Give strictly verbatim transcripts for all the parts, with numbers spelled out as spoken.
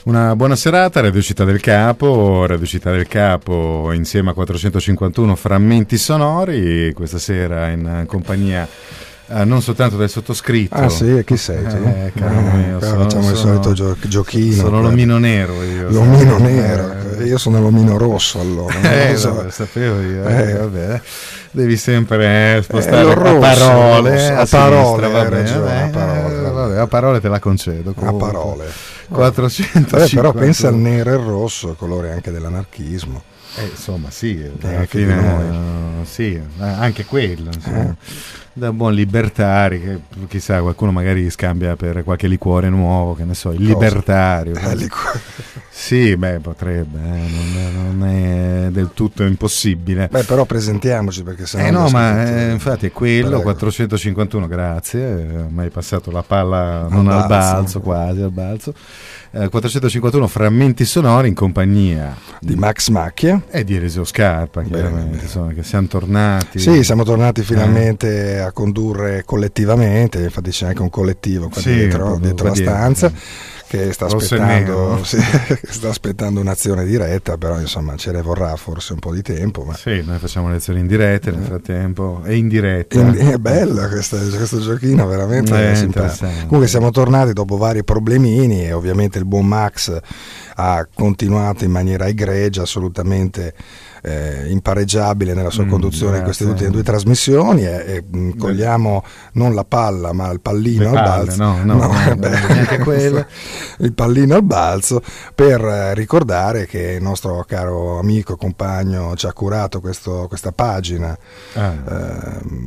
Una buona serata, Radio Città del Capo, Radio Città del Capo insieme a quattrocentocinquantuno frammenti sonori, questa sera in compagnia eh, non soltanto del sottoscritto. Ah sì, chi sei? Eh, caro eh, mio, sono, facciamo sono, il solito gio- giochino. Sono l'omino nero io. L'omino nero, eh, io sono l'omino rosso allora. Non Eh, lo so. vabbè, sapevo io, eh, Eh. vabbè. Devi sempre eh, spostare Eh, a rosso, parole, rosso, a, a parole, sinistra, va hai bene, ragione, vabbè, a parole, eh, vabbè. vabbè, a parole te la concedo. A comunque. parole. quattrocentocinquanta Vabbè, però pensa al nero e il rosso, colore anche dell'anarchismo. Eh, insomma, sì, alla anche fine, di noi. eh, sì, eh, anche quello, insomma. Eh. Da buon libertari, che chissà, qualcuno magari scambia per qualche liquore nuovo, che ne so, il Cosa? libertario. Eh, liquore. Sì, beh, potrebbe, eh, non, non è del tutto impossibile. Beh, però presentiamoci perché sennò Eh no, gli ma ascoltatori- eh, infatti è quello, Prego. quattrocentocinquantuno, grazie, eh, mi hai passato la palla non Al al balzo. balzo, quasi al balzo. Eh, quattrocentocinquantuno frammenti sonori in compagnia di Max Macchia. e di Eliseo Scarpa, Bene, chiaramente, bene. insomma, che siamo tornati. Sì, siamo Eh. tornati finalmente a condurre collettivamente, infatti c'è anche un collettivo qua Sì, dietro, proprio dietro la qua dietro, stanza sì. che sta Rosso e aspettando, nero. sì, che sta aspettando un'azione diretta, però insomma ce ne vorrà forse un po' di tempo. Ma Sì, noi facciamo lezioni in diretta nel frattempo e in diretta. In- è bella questa- questo giochino, veramente Eh, simpatico. interessante. Comunque siamo tornati dopo vari problemini e ovviamente il buon Max ha continuato in maniera egregia, assolutamente eh, impareggiabile nella sua Mm, conduzione in queste grazie. ultime due trasmissioni e, e mh, cogliamo non la palla ma il pallino Le al palle, balzo. no, no, no, eh, beh, neanche quello. il pallino al balzo per eh, ricordare che il nostro caro amico e compagno ci ha curato questo- questa pagina Ah, ehm,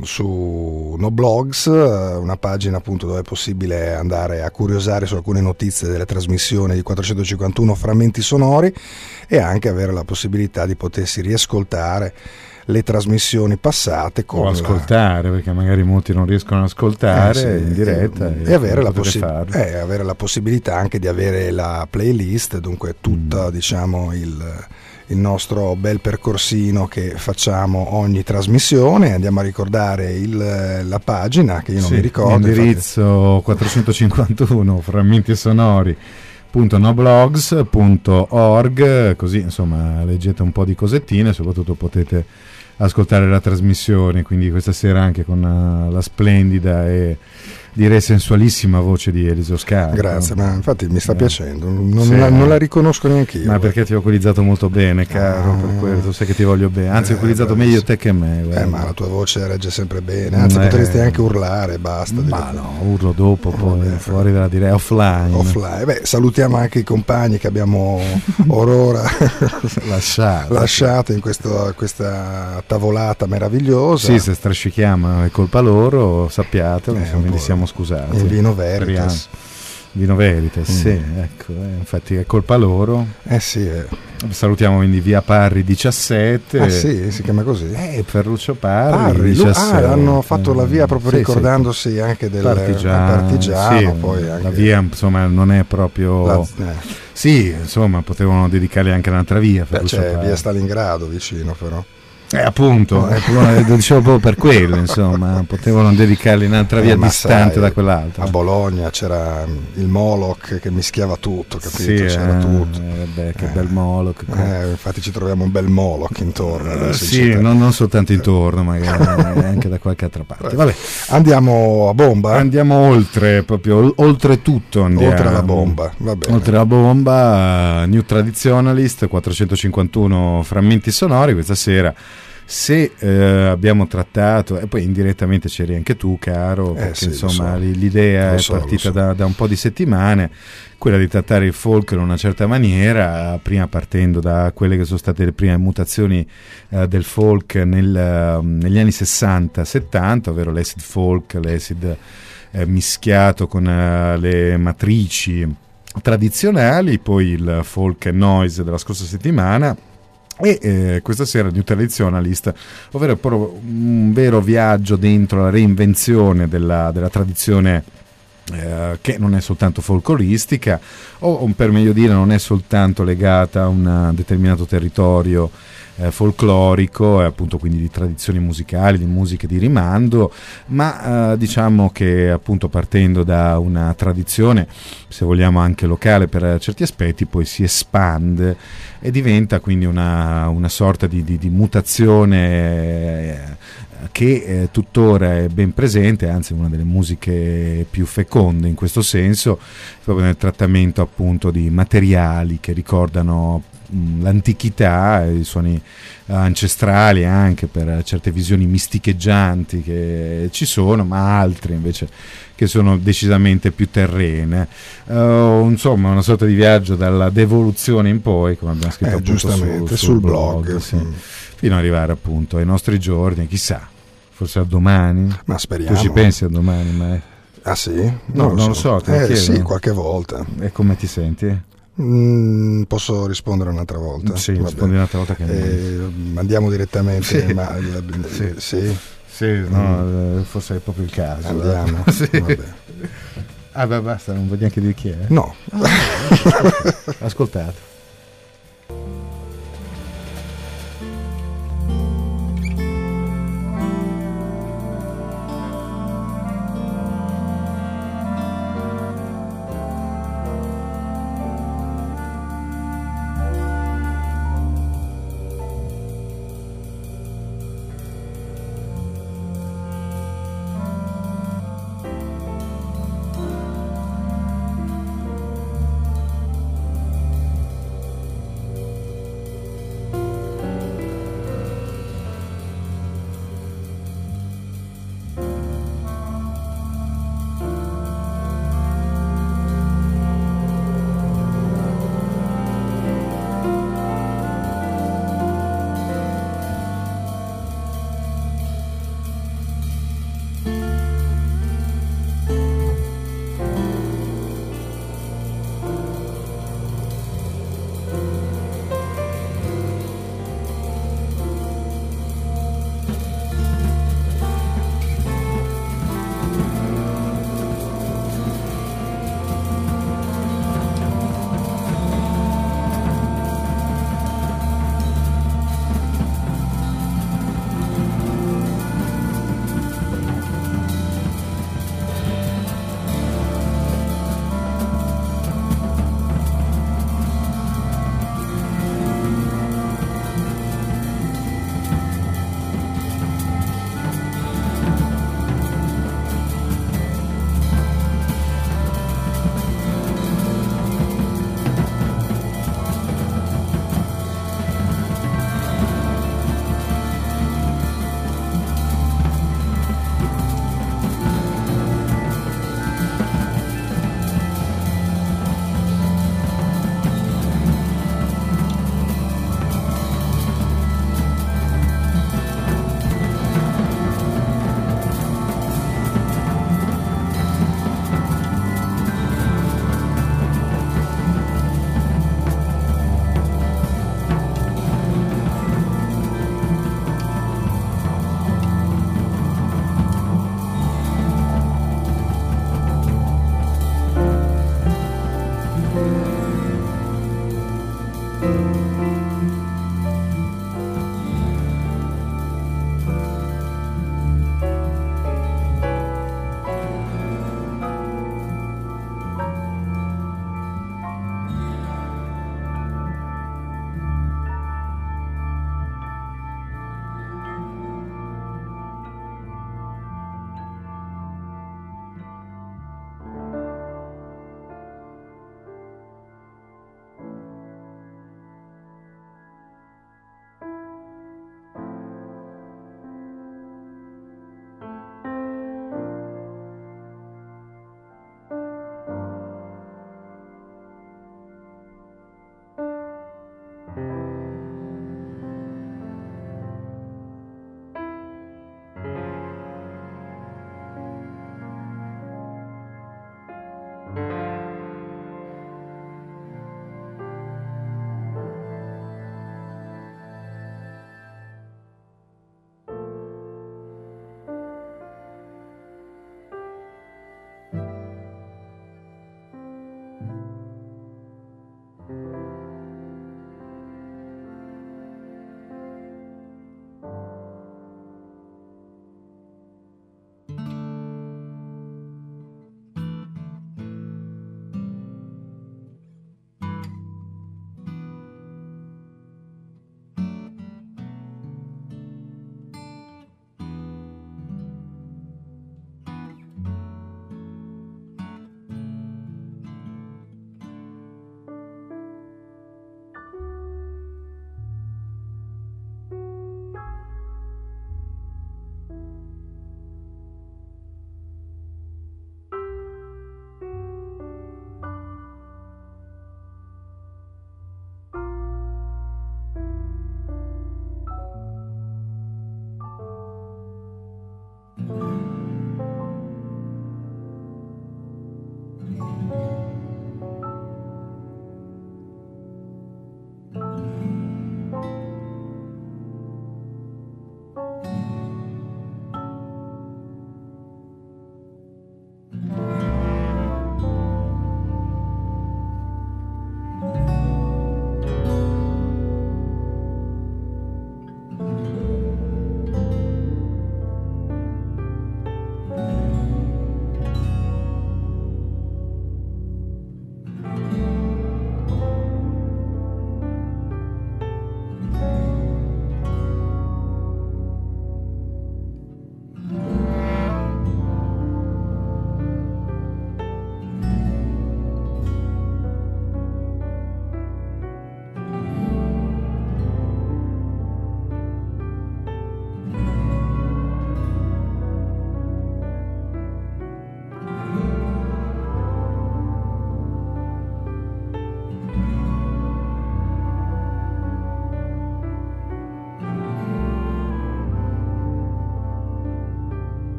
su Noblogs, eh, una pagina appunto dove è possibile andare a curiosare su alcune notizie delle trasmissioni di quattrocentocinquantuno frammenti sonori e anche avere la possibilità di potersi riascoltare le trasmissioni passate con o la- ascoltare, perché magari molti non riescono ad ascoltare eh, sì, in diretta e, e, e avere, la potete possi- farlo. eh, avere la possibilità anche di avere la playlist, dunque tutta diciamo il, il nostro bel percorsino che facciamo ogni trasmissione. Andiamo a ricordare il- la pagina che io non Sì, mi ricordo, l'indirizzo quattrocentocinquantuno frammenti sonori punto noblogs punto org, così insomma leggete un po' di cosettine, soprattutto potete ascoltare la trasmissione, quindi questa sera anche con uh, la splendida e direi sensualissima voce di Eliseo Scarpa. grazie, ma infatti mi sta Eh. piacendo, non, Sì. la, non la riconosco neanche io. Ma guarda. perché ti ho equalizzato molto bene, caro, Ah. per quello, tu sai che ti voglio bene, anzi ho Eh, equalizzato bravissimo. meglio te che me. Eh, guarda. ma la tua voce regge sempre bene, anzi Eh. potresti anche urlare, basta. Ma direi. no, urlo dopo, poi Vabbè, fuori dalla diretta, offline. Offline. Beh, salutiamo anche i compagni che abbiamo orora Lasciato. lasciato in questo- questa tavolata meravigliosa. Sì, se strascichiamo è colpa loro, sappiatelo, Eh, insomma, un quindi po' siamo scusati. in vino Speriamo. veritas. Vino Veritas, Mm. sì, ecco, eh, infatti è colpa loro. Eh sì, eh. Salutiamo quindi via Parri diciassette. Ah sì, si chiama così. Eh, Ferruccio Parri, Parri, lu- diciassette. ah, hanno fatto la via proprio Sì, ricordandosi anche sì. del partigiano, partigiano, sì, poi anche la via insomma non è proprio la- eh. sì, insomma potevano dedicargli anche un'altra via. Beh, Ferruccio c'è Parri. via Stalingrado vicino però. Eh, appunto, eh, lo dicevo proprio per quello, insomma, potevano dedicarli un'altra via Eh, ma distante sai, da quell'altra. A Bologna c'era il Moloch che mischiava tutto, capito? Sì, C'era eh, tutto. eh, beh, che Eh. bel Moloch. Eh, infatti ci troviamo un bel Moloch intorno. Eh, adesso in sì, città. non, non soltanto intorno, magari anche da qualche altra parte. Vabbè, Andiamo a bomba? andiamo oltre, proprio oltre tutto andiamo. Oltre alla bomba, va bene. Oltre la bomba, New Traditionalist, quattrocentocinquantuno frammenti sonori questa sera. Se eh, abbiamo trattato, e poi indirettamente c'eri anche tu, caro, Eh, perché sì, lo insomma so. l- l'idea Lo è so, lo partita so. da, da un po' di settimane, quella di trattare il folk in una certa maniera, prima partendo da quelle che sono state le prime mutazioni eh, del folk nel, eh, negli anni sessanta settanta, ovvero l'acid folk, l'acid eh, mischiato con eh, le matrici tradizionali, poi il folk and noise della scorsa settimana. E eh, questa sera New Traditionalist, ovvero proprio un vero viaggio dentro la reinvenzione della, della tradizione eh, che non è soltanto folcloristica o, o per meglio dire non è soltanto legata a un determinato territorio eh, folclorico e appunto quindi di tradizioni musicali, di musiche di rimando, ma eh, diciamo che appunto partendo da una tradizione, se vogliamo anche locale per certi aspetti, poi si espande e diventa quindi una, una sorta di, di, di mutazione eh, che eh, tuttora è ben presente, anzi una delle musiche più feconde in questo senso, proprio nel trattamento appunto di materiali che ricordano mh, l'antichità, i suoni ancestrali anche per certe visioni misticheggianti che ci sono, ma altre invece che sono decisamente più terrene. Uh, insomma, una sorta di viaggio dalla devoluzione in poi, come abbiamo scritto eh, appunto giustamente, sul, sul, sul blog, blog, sì, mm. fino ad arrivare appunto ai nostri giorni, chissà, forse a domani. Ma speriamo. Tu ci pensi a domani, ma è... Ah sì? No, Non lo non lo so, so, te lo eh, chiedo. sì, qualche volta. E come ti senti? Mm, posso rispondere un'altra volta? Sì, Vabbè. rispondi un'altra volta che eh, andiamo direttamente. Sì. Ma, Sì. sì. Sì, no, mm. forse è proprio il caso. Andiamo. Sì. Vabbè. Ah beh, basta, non vuoi neanche dire chi è? No. Ah, ascoltate.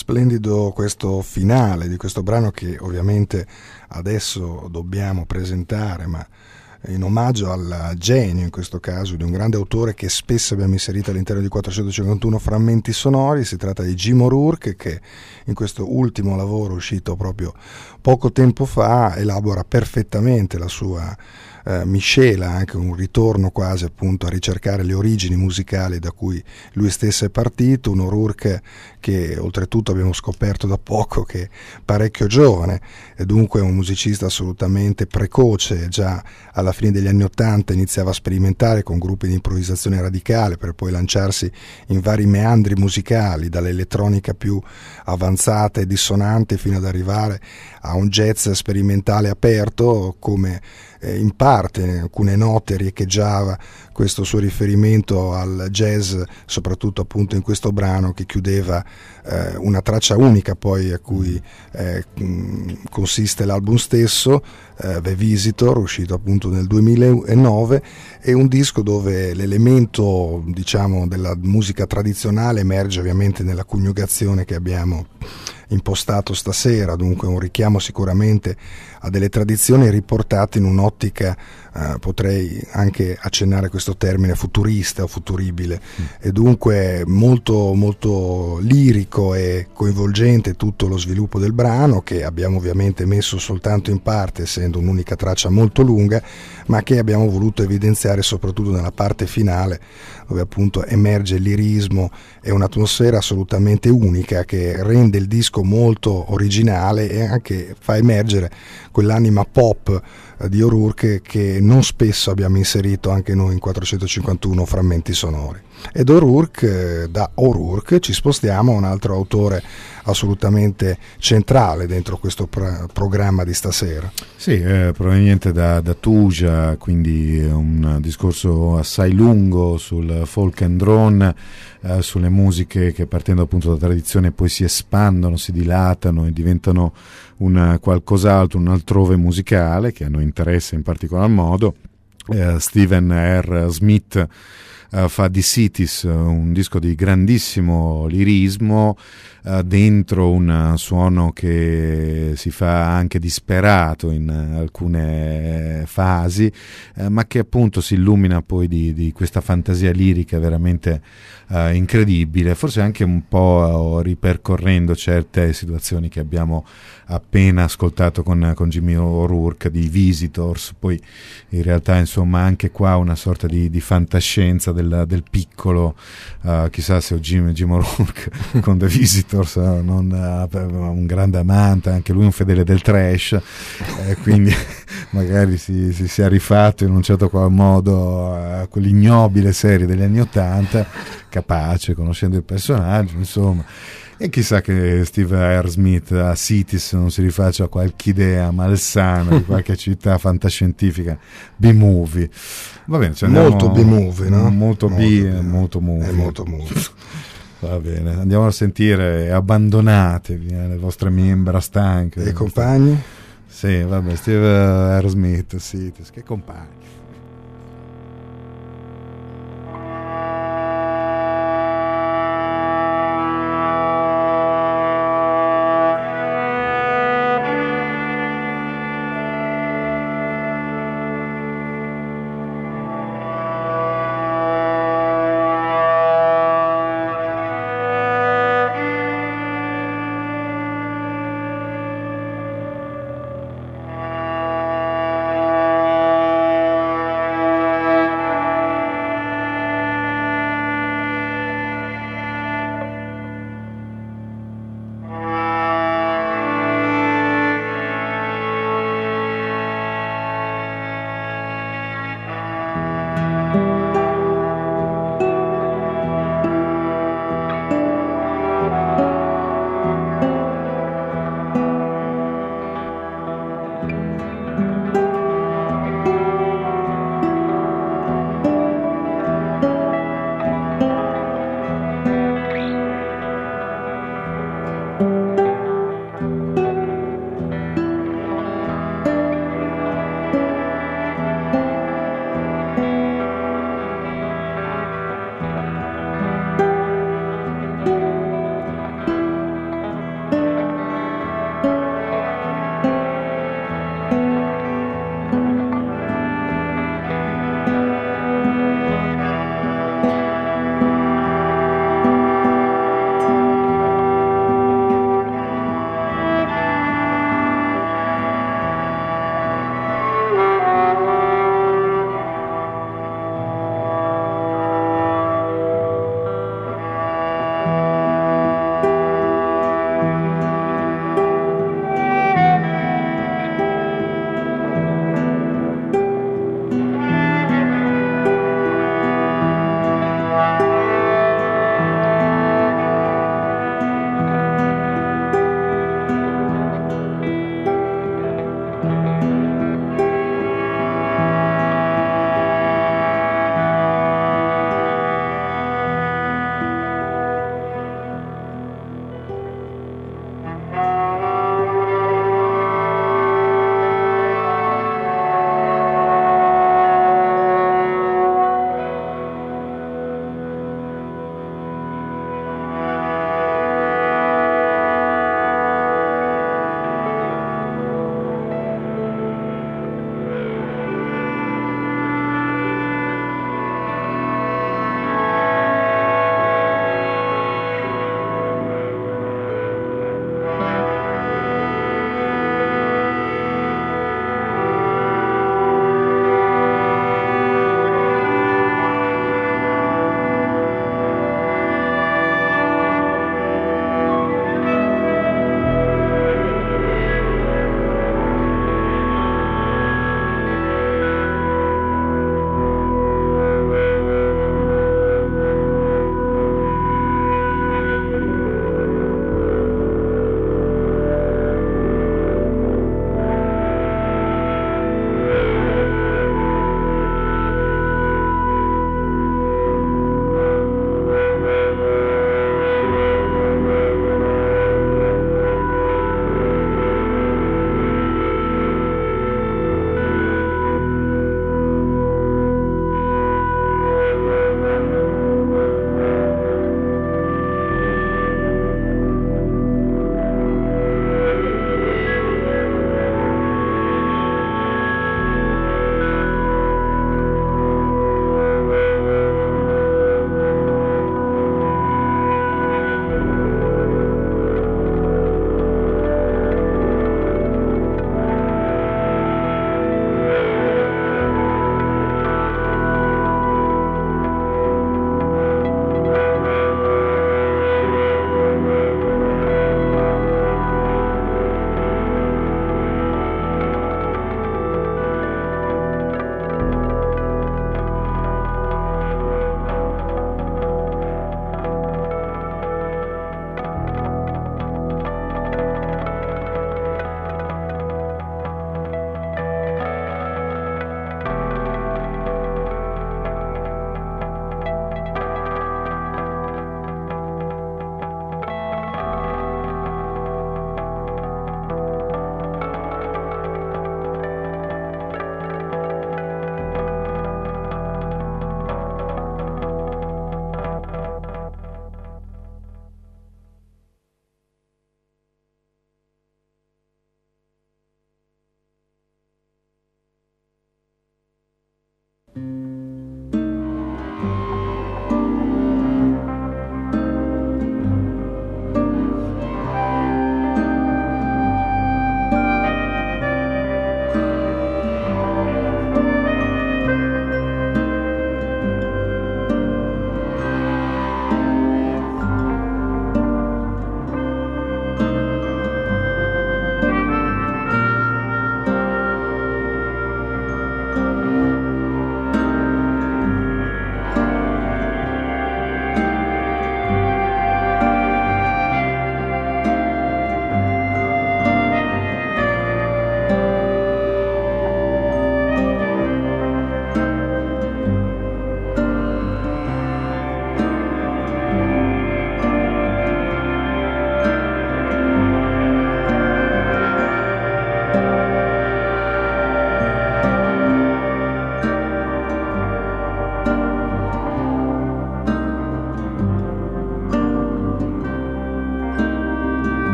Splendido questo finale di questo brano che ovviamente adesso dobbiamo presentare, ma in omaggio al genio, in questo caso, di un grande autore che spesso abbiamo inserito all'interno di quattrocentocinquantuno frammenti sonori. Si tratta di Jim O'Rourke, che in questo ultimo lavoro uscito proprio poco tempo fa elabora perfettamente la sua eh, miscela, anche un ritorno quasi appunto a ricercare le origini musicali da cui lui stesso è partito. Un O'Rourke che oltretutto abbiamo scoperto da poco che è parecchio giovane, e dunque un musicista assolutamente precoce. Già alla fine degli anni Ottanta iniziava a sperimentare con gruppi di improvvisazione radicale, per poi lanciarsi in vari meandri musicali, dall'elettronica più avanzata e dissonante fino ad arrivare a un jazz sperimentale aperto, come eh, in parte in alcune note riecheggiava questo suo riferimento al jazz, soprattutto appunto in questo brano che chiudeva eh, una traccia unica poi a cui eh, consiste l'album stesso, eh, The Visitor, uscito appunto nel duemilanove. È un disco dove l'elemento, diciamo, della musica tradizionale emerge ovviamente nella coniugazione che abbiamo impostato stasera, dunque un richiamo sicuramente a delle tradizioni riportate in un'ottica, eh, potrei anche accennare questo termine, futurista o futuribile, mm. e dunque molto molto lirico e coinvolgente tutto lo sviluppo del brano, che abbiamo ovviamente messo soltanto in parte, essendo un'unica traccia molto lunga, ma che abbiamo voluto evidenziare soprattutto nella parte finale, dove appunto emerge il lirismo e un'atmosfera assolutamente unica che rende il disco molto originale e anche fa emergere quell'anima pop di O'Rourke che non spesso abbiamo inserito anche noi in quattrocentocinquantuno frammenti sonori. Ed O'Rourke, da O'Rourke ci spostiamo a un altro autore assolutamente centrale dentro questo pr- programma di stasera. Sì, eh, proveniente da, da Tuja, quindi un discorso assai lungo sul folk and drone, eh, sulle musiche che partendo appunto dalla tradizione poi si espandono, si dilatano e diventano un qualcos'altro, un altrove musicale che a noi interessa in particolar modo. Eh, Stephen R. Smith Uh, fa di Cities un disco di grandissimo lirismo, uh, dentro un suono che si fa anche disperato in uh, alcune fasi, uh, ma che appunto si illumina poi di, di questa fantasia lirica veramente uh, incredibile, forse anche un po' uh, ripercorrendo certe situazioni che abbiamo appena ascoltato con, con Jimmy O'Rourke di Visitors. Poi in realtà insomma anche qua una sorta di, di fantascienza del, del piccolo, uh, chissà se Jim, Jim O'Rourke con The Visitors uh, non uh, un grande amante, anche lui un fedele del trash, eh, quindi magari si, si sia rifatto in un certo qual modo a quell'ignobile serie degli anni Ottanta, capace, conoscendo il personaggio, insomma. E chissà che Steve R. Smith a Cities non si rifaccia a qualche idea malsana di qualche città fantascientifica B-movie. Va bene, cioè molto B-movie, no? Molto, molto B, B, molto movie. È molto movie. Va bene, andiamo a sentire Abbandonatevi, eh, le vostre membra stanche. E i compagni? Sì, vabbè, Steve R. Smith, Cities, che compagni.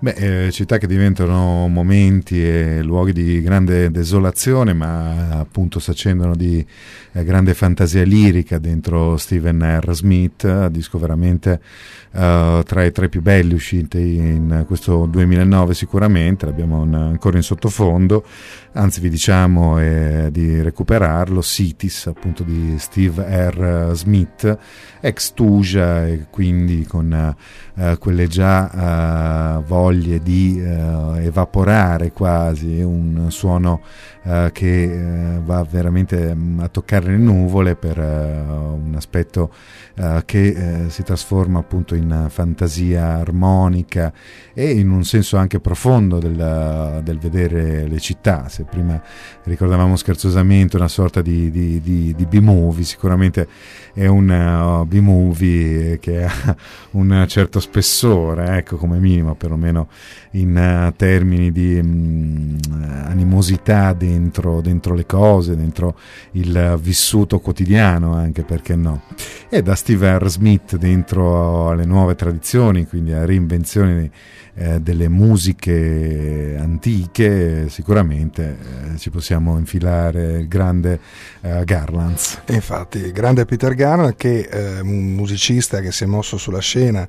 Beh, eh, città che diventano momenti e luoghi di grande desolazione, ma appunto si accendono di eh, grande fantasia lirica dentro Steven R. Smith, disco veramente eh, tra i tre più belli usciti in questo duemilanove sicuramente, l'abbiamo un, ancora in sottofondo, anzi vi diciamo eh, di recuperarlo, Cities appunto di Steve R. Smith, ex Tuja, e quindi con eh, quelle già eh, voglie di eh, evaporare quasi un suono eh, che eh, va veramente mh, a toccare le nuvole per eh, un aspetto eh, che eh, si trasforma appunto in fantasia armonica e in un senso anche profondo del, del vedere le città. Se prima ricordavamo scherzosamente una sorta di, di, di, di B-movie, sicuramente è un uh, B-movie che ha un certo spessore, ecco, come minimo, perlomeno in uh, termini di um, animosità dentro, dentro le cose, dentro il uh, vissuto quotidiano, anche, perché no. E da Steve R. Smith dentro alle nuove tradizioni, quindi a reinvenzioni eh, delle musiche antiche, sicuramente eh, ci possiamo infilare il grande eh, Garlands. E infatti, grande Peter Garland, che è un musicista che si è mosso sulla scena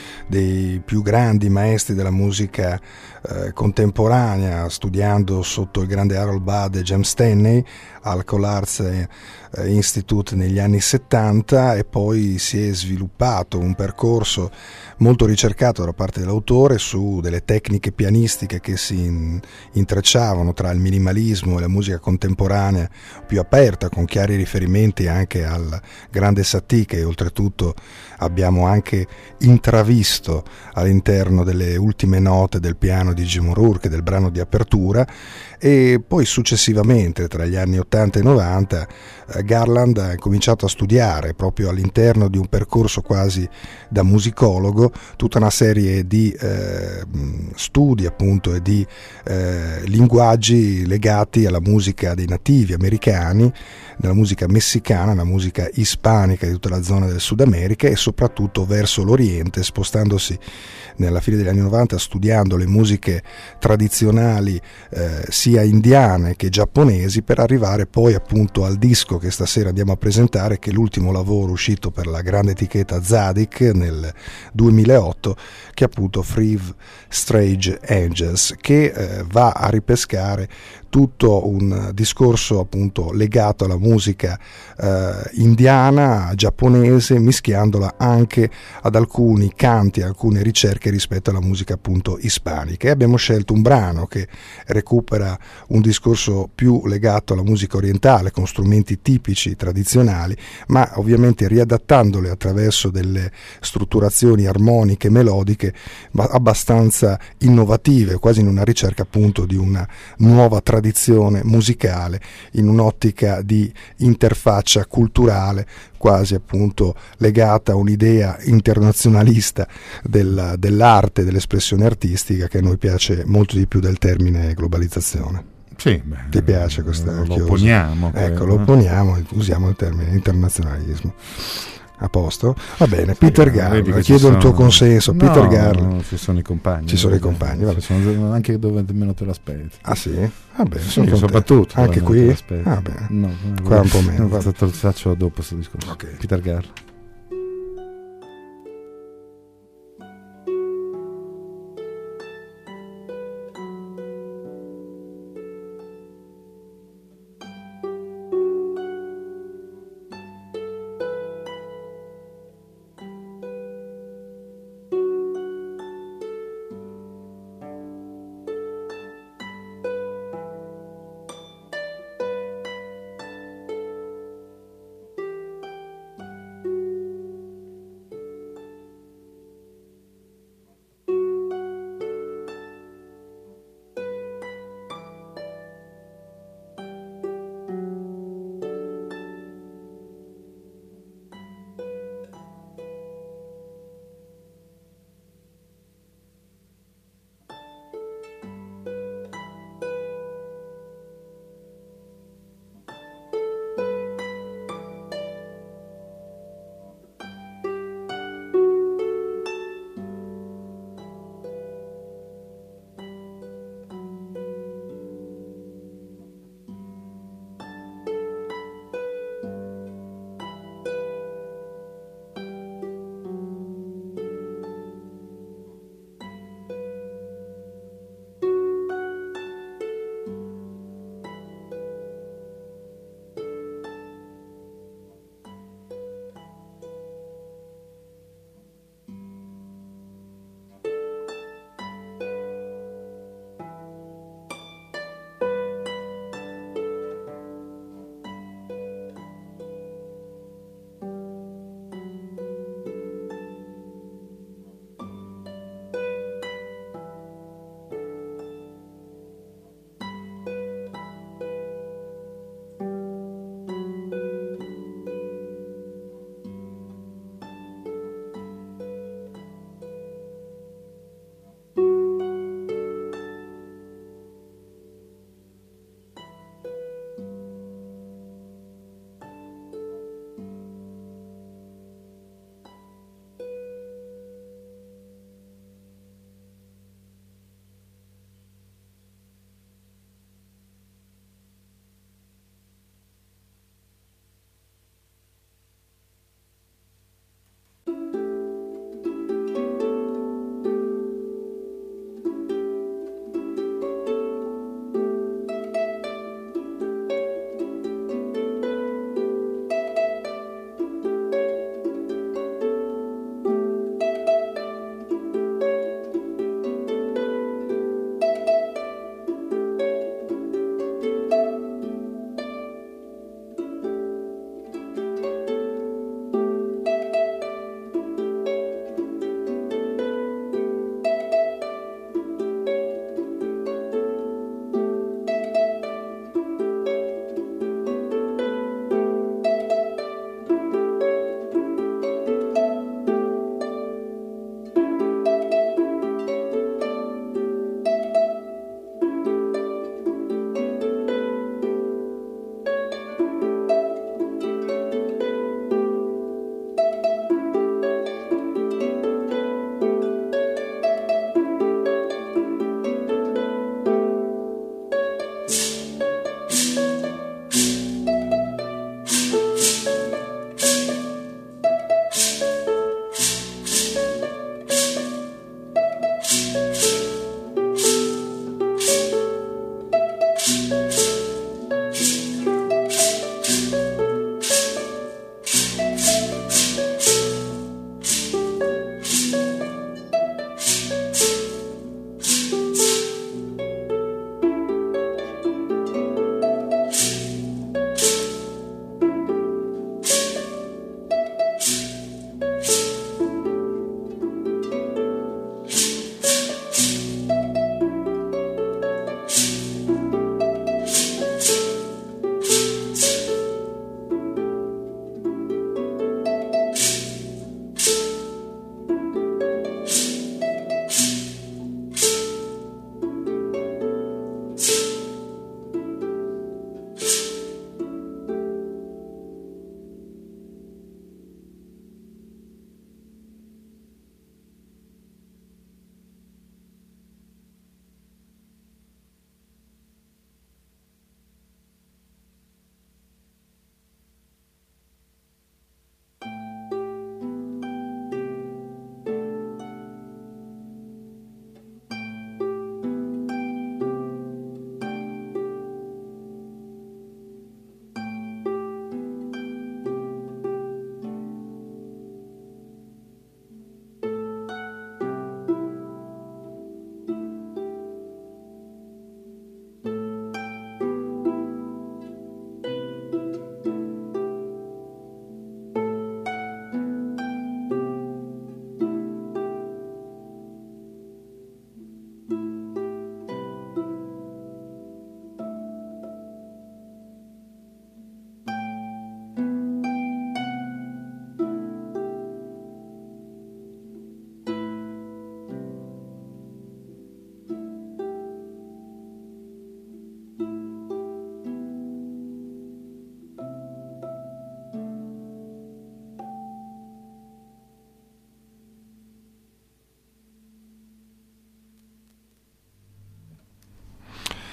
dei più grandi maestri della musica eh, contemporanea, studiando sotto il grande Harold Budd e James Stanley al Collards eh, Institute negli anni settanta, e poi si è sviluppato un percorso molto ricercato da parte dell'autore su delle tecniche pianistiche che si in, intrecciavano tra il minimalismo e la musica contemporanea più aperta, con chiari riferimenti anche al grande Satie, che oltretutto abbiamo anche intravisto all'interno delle ultime note del piano di Jim O'Rourke, del brano di apertura. E poi successivamente, tra gli anni ottanta e novanta, Garland ha cominciato a studiare, proprio all'interno di un percorso quasi da musicologo, tutta una serie di eh, studi appunto e di eh, linguaggi legati alla musica dei nativi americani, della musica messicana, la musica ispanica di tutta la zona del Sud America, e soprattutto verso l'Oriente, spostandosi nella fine degli anni novanta, studiando le musiche tradizionali eh, sia indiane che giapponesi, per arrivare poi appunto al disco che stasera andiamo a presentare, che è l'ultimo lavoro uscito per la grande etichetta Tzadik nel duemilaotto, che è appunto Free Strange Angels, che eh, va a ripescare tutto un discorso appunto legato alla musica eh, indiana, giapponese, mischiandola anche ad alcuni canti, alcune ricerche rispetto alla musica appunto ispanica. E abbiamo scelto un brano che recupera un discorso più legato alla musica orientale, con strumenti tipici, tradizionali, ma ovviamente riadattandole attraverso delle strutturazioni armoniche, melodiche, ma abbastanza innovative, quasi in una ricerca appunto di una nuova tradizione musicale, in un'ottica di interfaccia culturale, quasi appunto legata a un'idea internazionalista del, dell'arte, dell'espressione artistica, che a noi piace molto di più del termine globalizzazione. Sì, beh, ti piace questa? Lo opponiamo. Ecco, lo opponiamo, usiamo il termine internazionalismo. A posto? Va bene, Peter sì, Garland, chiedo sono... il tuo consenso. No, Peter Garland. No, ci sono i compagni. Ci sono i compagni, vabbè. Ci sono anche dove meno te l'aspetti. Ah sì? Va bene, sì, sono soprattutto. Anche qui? Ah, bene. No, qua un po' meno. No, te lo faccio dopo questo discorso. Okay. Peter Garland.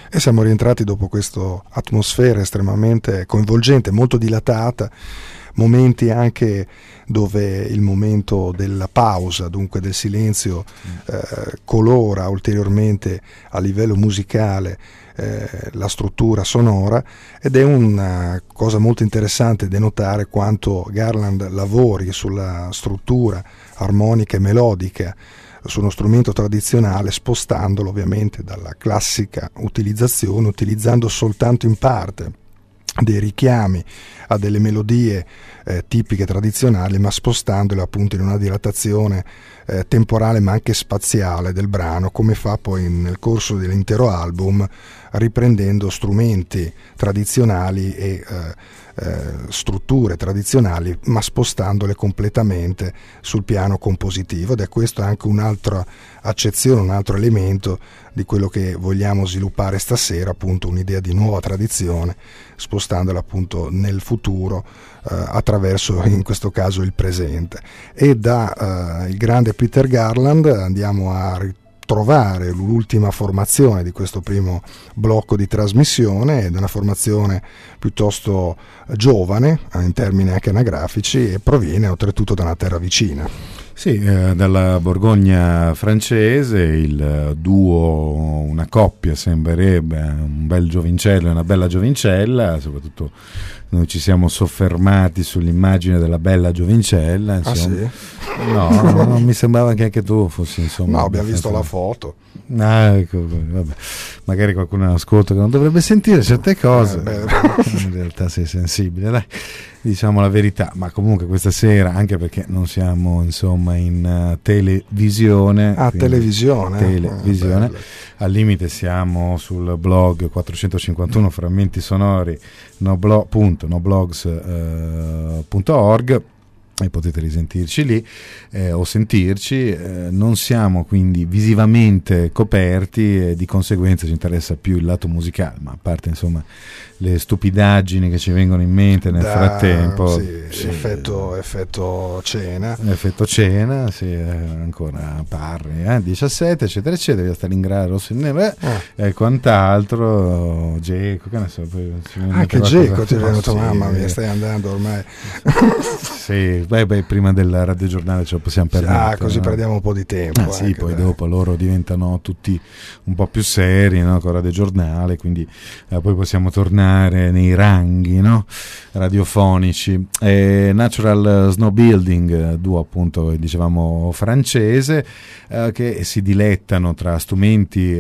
E siamo rientrati dopo questa atmosfera estremamente coinvolgente, molto dilatata, momenti anche dove il momento della pausa, dunque del silenzio, eh, colora ulteriormente a livello musicale eh, la struttura sonora, ed è una cosa molto interessante denotare quanto Garland lavori sulla struttura armonica e melodica su uno strumento tradizionale, spostandolo ovviamente dalla classica utilizzazione, utilizzando soltanto in parte dei richiami a delle melodie eh, tipiche tradizionali, ma spostandole appunto in una dilatazione eh, temporale ma anche spaziale del brano, come fa poi nel corso dell'intero album, riprendendo strumenti tradizionali e eh, eh, strutture tradizionali, ma spostandole completamente sul piano compositivo. Ed è questo anche un'altra accezione, un altro elemento di quello che vogliamo sviluppare stasera, appunto un'idea di nuova tradizione, spostandola appunto nel futuro eh, attraverso in questo caso il presente. E da eh, il grande Peter Garland andiamo a trovare l'ultima formazione di questo primo blocco di trasmissione, ed è una formazione piuttosto giovane in termini anche anagrafici, e proviene oltretutto da una terra vicina. Sì, eh, dalla Borgogna francese, il duo, una coppia sembrerebbe, un bel giovincello e una bella giovincella, soprattutto noi ci siamo soffermati sull'immagine della bella giovincella. Insomma. Ah sì? No, no, non mi sembrava che anche tu fossi, insomma. No, abbiamo visto la foto. Ah, ecco, vabbè. Magari qualcuno ascolta che non dovrebbe sentire certe cose, eh, in realtà sei sensibile, dai, diciamo la verità. Ma comunque questa sera, anche perché non siamo insomma in uh, televisione, ah televisione televisione eh, al limite siamo sul blog quattrocentocinquantuno frammenti sonori noblo, punto, noblogs punto org, e potete risentirci lì eh, o sentirci. Eh, non siamo quindi visivamente coperti e di conseguenza ci interessa più il lato musicale, ma a parte insomma le stupidaggini che ci vengono in mente nel da, frattempo, sì, sì, effetto, effetto cena effetto cena, sì, eh, ancora Parri, eh, diciassette eccetera eccetera, via Stalingrado, Rosso e Nero e ah. eh, quant'altro, Geco, che ne so, poi anche Geco ti è venuto, sì, mamma mia, stai andando ormai. Sì, beh, beh, prima del radiogiornale ce lo possiamo permettere. Ah, così no? perdiamo un po' di tempo. Ah, sì, poi dai. dopo loro diventano tutti un po' più seri, no? Con radiogiornale, quindi eh, poi possiamo tornare nei ranghi, no? Radiofonici. E Natural Snow Building, duo appunto, dicevamo francese, eh, che si dilettano tra strumenti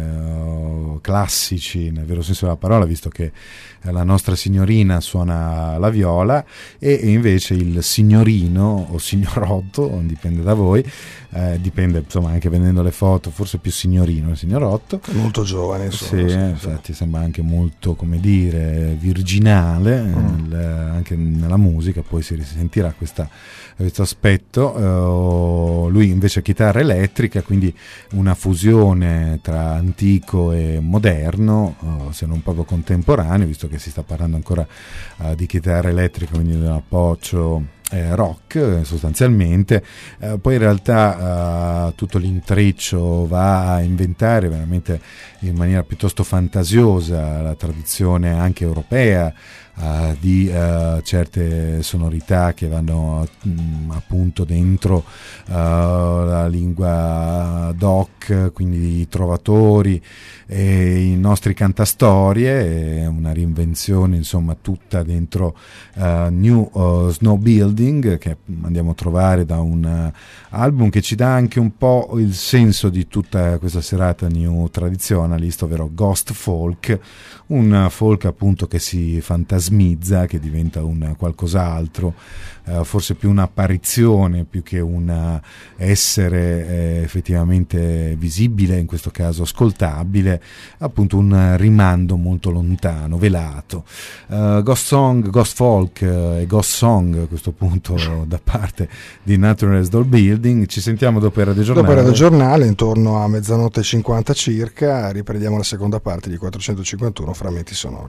eh, classici nel vero senso della parola, visto che la nostra signorina suona la viola e invece il signorino o signorotto, dipende da voi, eh, dipende insomma anche vedendo le foto, forse più signorino il signorotto, molto giovane insomma, sì, sì, infatti sì. Sembra anche molto, come dire, virginale mm. nel, anche nella musica, poi si risentirà questa, questo aspetto. Uh, lui invece chitarra elettrica, quindi una fusione tra antico e moderno, uh, se non proprio contemporaneo, visto che si sta parlando ancora uh, di chitarra elettrica, quindi di un approccio eh, rock sostanzialmente. Eh, poi in realtà uh, tutto l'intreccio va a inventare veramente in maniera piuttosto fantasiosa la tradizione anche europea Uh, di uh, certe sonorità che vanno mh, appunto dentro uh, la lingua doc, quindi i trovatori e i nostri cantastorie, e una reinvenzione insomma tutta dentro uh, New uh, Snow Building, che andiamo a trovare da un uh, album che ci dà anche un po' il senso di tutta questa serata new tradizionalist, ovvero Ghost Folk, un folk appunto che si fantasmizza, che diventa un qualcos'altro, eh, forse più un'apparizione più che un essere eh, effettivamente visibile, in questo caso ascoltabile, appunto un rimando molto lontano, velato. Uh, Ghost Song, Ghost Folk uh, e Ghost Song a questo punto da parte di Natural Snow Building. Ci sentiamo dopo il radiogiornale. Dopo il radiogiornale, intorno a mezzanotte e cinquanta circa, riprendiamo la seconda parte di quattrocentocinquantuno frammenti sonori.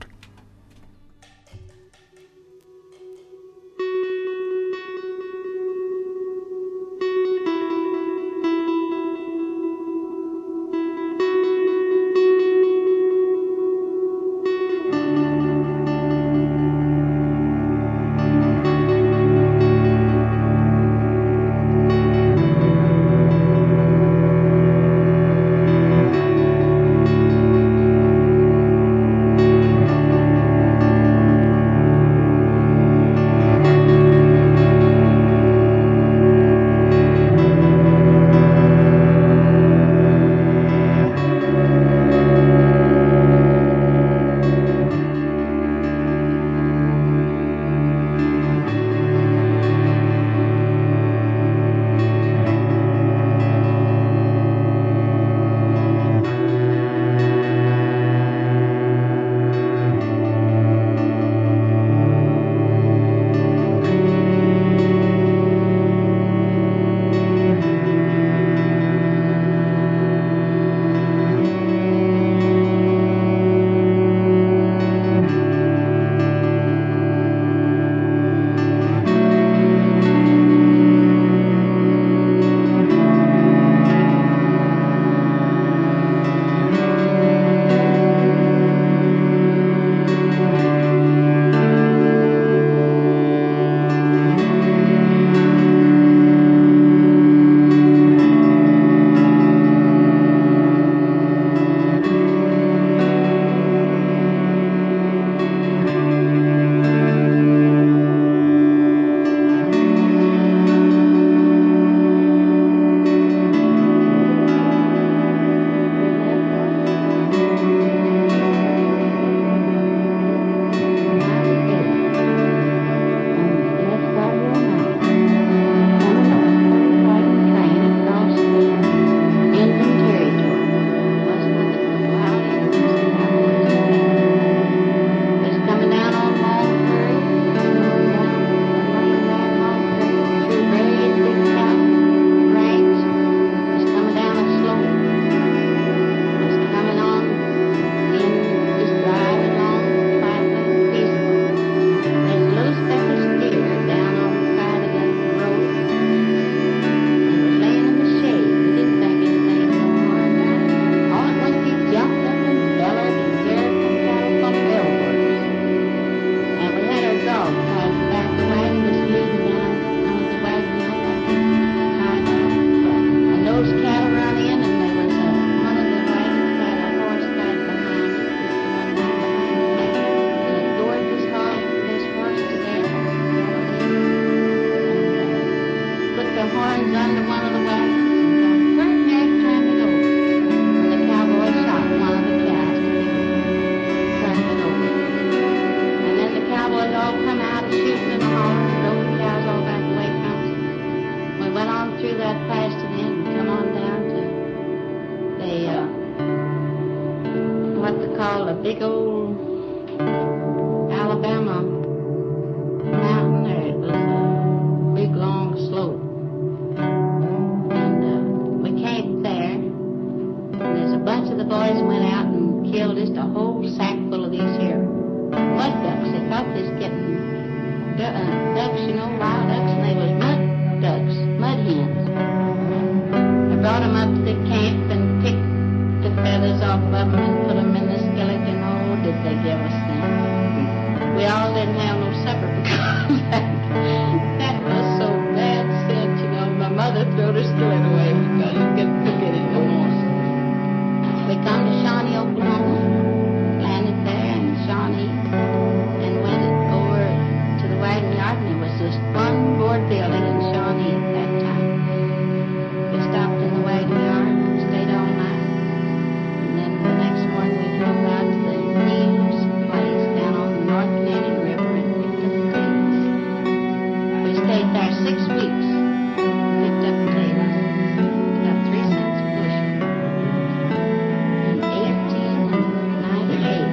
called a big old Alabama mountain there. It was a big long slope. And uh, we camped there. And there's a bunch of the boys went out and killed just a whole sack full of these here mud ducks. They thought they was getting du- uh, ducks, you know, wild ducks, and they was mud ducks, mud hens. I brought them up to the camp and picked the feathers off of them and put them in the skeleton. Oh, did they give us them. We all didn't have no supper because that, that was so bad scent, you know. My mother threw her skillet away because you couldn't cook it no more. We come to Shawnee, Oklahoma, landed there in Shawnee, and went over to the wagon yard, and there was just one board building in Shawnee at that time. We stopped in the wagon yard, stayed all night, and then the next morning we drove out to the News place down on the North Canadian River and picked up potatoes. We stayed there six weeks, picked up potatoes. We got three cents a bushel. In eighteen ninety-eight.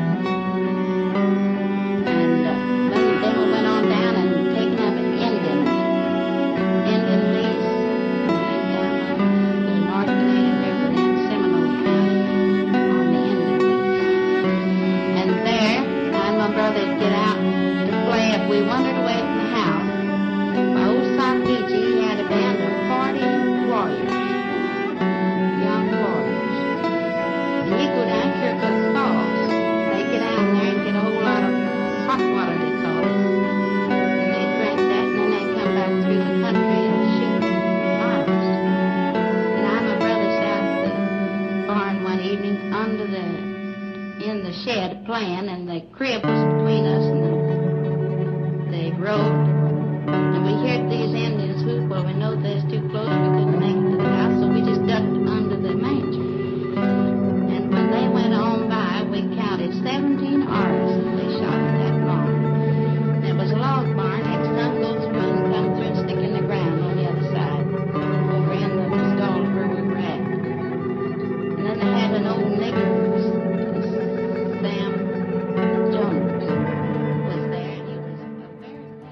And uh, then, then we went on down and taken up an Indian, Indian lease, way down on the North Canadian River in Seminole County on the Indian lease. And there, I and my brother would get out to play if we wandered away from the house. My old Sakiji, he had a band of forty warriors, young warriors. And we'd go down to Kirkwood Falls. They'd get down there and get a whole lot of hot water, they call it. And they'd drink that, and then they'd come back through the country and shoot arrows. And I and my brother sat at the barn one evening under the, in the shed playing, and the crib was between us and the, the road. And we heard these Indians whoop. Well, we know they're too close. We